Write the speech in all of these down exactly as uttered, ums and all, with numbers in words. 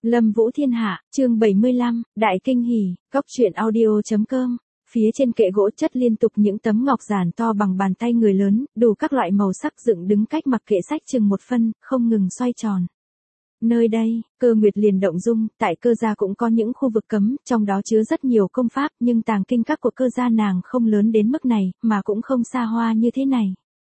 Lâm Vũ Thiên Hạ, chương bảy mươi lăm, Đại Kinh Hỉ, Cóc truyện audio chấm com. Phía trên kệ gỗ chất liên tục những tấm ngọc giản to bằng bàn tay người lớn, đủ các loại màu sắc dựng đứng cách mặc kệ sách chừng một phân, không ngừng xoay tròn. Nơi đây, Cơ Nguyệt liền động dung, tại Cơ gia cũng có những khu vực cấm, trong đó chứa rất nhiều công pháp, nhưng tàng kinh các của Cơ gia nàng không lớn đến mức này, mà cũng không xa hoa như thế này.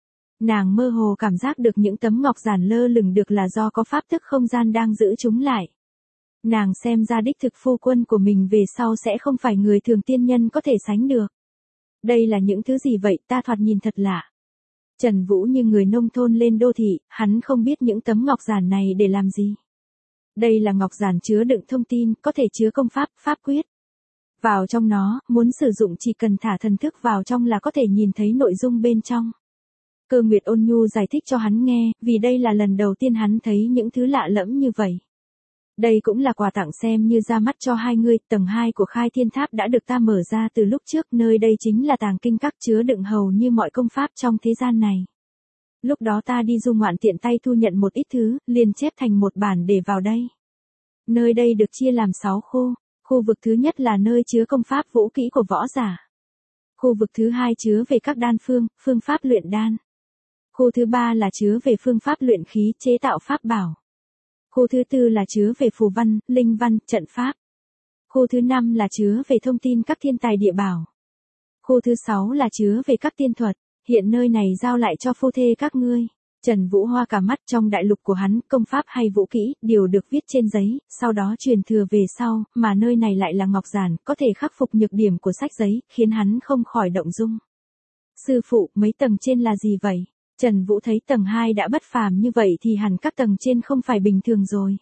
Nàng mơ hồ cảm giác được những tấm ngọc giản lơ lửng được là do có pháp thức không gian đang giữ chúng lại. Nàng xem ra đích thực phu quân của mình về sau sẽ không phải người thường tiên nhân có thể sánh được. Đây là những thứ gì vậy, ta thoạt nhìn thật lạ. Trần Vũ như người nông thôn lên đô thị, hắn không biết những tấm ngọc giản này để làm gì. Đây là ngọc giản chứa đựng thông tin, có thể chứa công pháp, pháp quyết. Vào trong nó, muốn sử dụng chỉ cần thả thần thức vào trong là có thể nhìn thấy nội dung bên trong. Cơ Nguyệt ôn nhu giải thích cho hắn nghe, vì đây là lần đầu tiên hắn thấy những thứ lạ lẫm như vậy. Đây cũng là quà tặng xem như ra mắt cho hai người, tầng hai của Khai Thiên Tháp đã được ta mở ra từ lúc trước, nơi đây chính là tàng kinh các chứa đựng hầu như mọi công pháp trong thế gian này. Lúc đó ta đi du ngoạn tiện tay thu nhận một ít thứ, liền chép thành một bản để vào đây. Nơi đây được chia làm sáu khu, khu vực thứ nhất là nơi chứa công pháp vũ kỹ của võ giả. Khu vực thứ hai chứa về các đan phương, phương pháp luyện đan. Khu thứ ba là chứa về phương pháp luyện khí, chế tạo pháp bảo. Khu thứ tư là chứa về phù văn, linh văn, trận pháp. Khu thứ năm là chứa về thông tin các thiên tài địa bảo. Khu thứ sáu là chứa về các tiên thuật, hiện nơi này giao lại cho phu thê các ngươi. Trần Vũ hoa cả mắt, trong đại lục của hắn, công pháp hay vũ kỹ, đều được viết trên giấy, sau đó truyền thừa về sau, mà nơi này lại là ngọc giản, có thể khắc phục nhược điểm của sách giấy, khiến hắn không khỏi động dung. Sư phụ, mấy tầng trên là gì vậy? Trần Vũ thấy tầng hai đã bất phàm như vậy thì hẳn các tầng trên không phải bình thường rồi.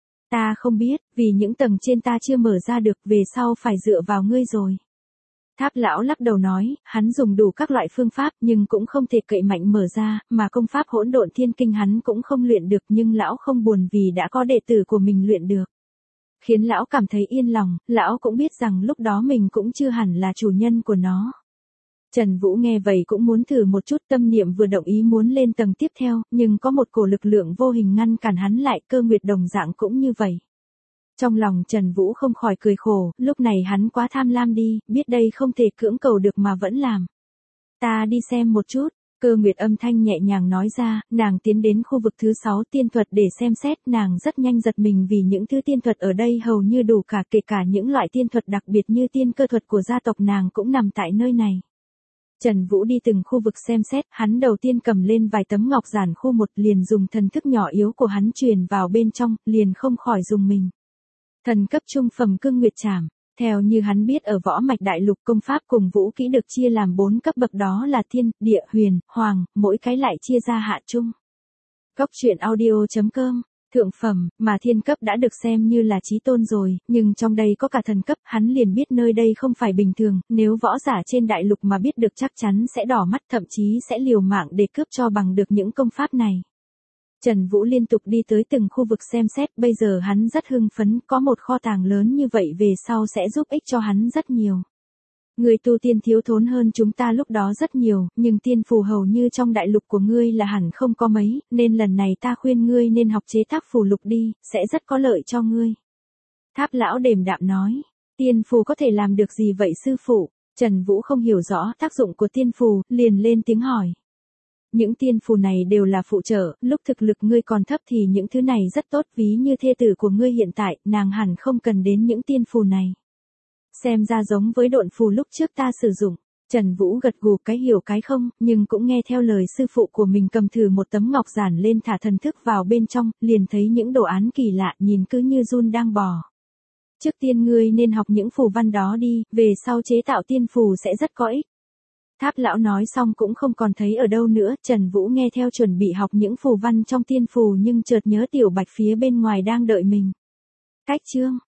Ta không biết, vì những tầng trên ta chưa mở ra được, về sau phải dựa vào ngươi rồi. Tháp lão lắc đầu nói, hắn dùng đủ các loại phương pháp nhưng cũng không thể cậy mạnh mở ra, mà công pháp hỗn độn thiên kinh hắn cũng không luyện được, nhưng lão không buồn vì đã có đệ tử của mình luyện được. Khiến lão cảm thấy yên lòng, lão cũng biết rằng lúc đó mình cũng chưa hẳn là chủ nhân của nó. Trần Vũ nghe vậy cũng muốn thử một chút, tâm niệm vừa động ý muốn lên tầng tiếp theo, nhưng có một cổ lực lượng vô hình ngăn cản hắn lại, Cơ Nguyệt đồng dạng cũng như vậy. Trong lòng Trần Vũ không khỏi cười khổ, lúc này hắn quá tham lam đi, biết đây không thể cưỡng cầu được mà vẫn làm. Ta đi xem một chút, Cơ Nguyệt âm thanh nhẹ nhàng nói ra, nàng tiến đến khu vực thứ sáu tiên thuật để xem xét, nàng rất nhanh giật mình vì những thứ tiên thuật ở đây hầu như đủ cả, kể cả những loại tiên thuật đặc biệt như tiên cơ thuật của gia tộc nàng cũng nằm tại nơi này. Trần Vũ đi từng khu vực xem xét, hắn đầu tiên cầm lên vài tấm ngọc giản khu một, liền dùng thần thức nhỏ yếu của hắn truyền vào bên trong, liền không khỏi dùng mình. Thần cấp trung phẩm Cương Nguyệt Trảm, theo như hắn biết ở võ mạch đại lục công pháp cùng vũ kỹ được chia làm bốn cấp bậc, đó là thiên, địa, huyền, hoàng, mỗi cái lại chia ra hạ trung. Cóc truyện audio chấm com. Thượng phẩm, mà thiên cấp đã được xem như là chí tôn rồi, nhưng trong đây có cả thần cấp, hắn liền biết nơi đây không phải bình thường, nếu võ giả trên đại lục mà biết được chắc chắn sẽ đỏ mắt, thậm chí sẽ liều mạng để cướp cho bằng được những công pháp này. Trần Vũ liên tục đi tới từng khu vực xem xét, bây giờ hắn rất hưng phấn, có một kho tàng lớn như vậy về sau sẽ giúp ích cho hắn rất nhiều. Người tu tiên thiếu thốn hơn chúng ta lúc đó rất nhiều, nhưng tiên phù hầu như trong đại lục của ngươi là hẳn không có mấy, nên lần này ta khuyên ngươi nên học chế tác phù lục đi, sẽ rất có lợi cho ngươi. Tháp lão đềm đạm nói, tiên phù có thể làm được gì vậy sư phụ? Trần Vũ không hiểu rõ tác dụng của tiên phù, liền lên tiếng hỏi. Những tiên phù này đều là phụ trợ, lúc thực lực ngươi còn thấp thì những thứ này rất tốt, ví như thê tử của ngươi hiện tại, nàng hẳn không cần đến những tiên phù này. Xem ra giống với độn phù lúc trước ta sử dụng. Trần Vũ gật gù cái hiểu cái không, nhưng cũng nghe theo lời sư phụ của mình, cầm thử một tấm ngọc giản lên thả thần thức vào bên trong, liền thấy những đồ án kỳ lạ nhìn cứ như giun đang bò. Trước tiên ngươi nên học những phù văn đó đi, về sau chế tạo tiên phù sẽ rất có ích. Tháp lão nói xong cũng không còn thấy ở đâu nữa, Trần Vũ nghe theo chuẩn bị học những phù văn trong tiên phù nhưng chợt nhớ Tiểu Bạch phía bên ngoài đang đợi mình. Cách chương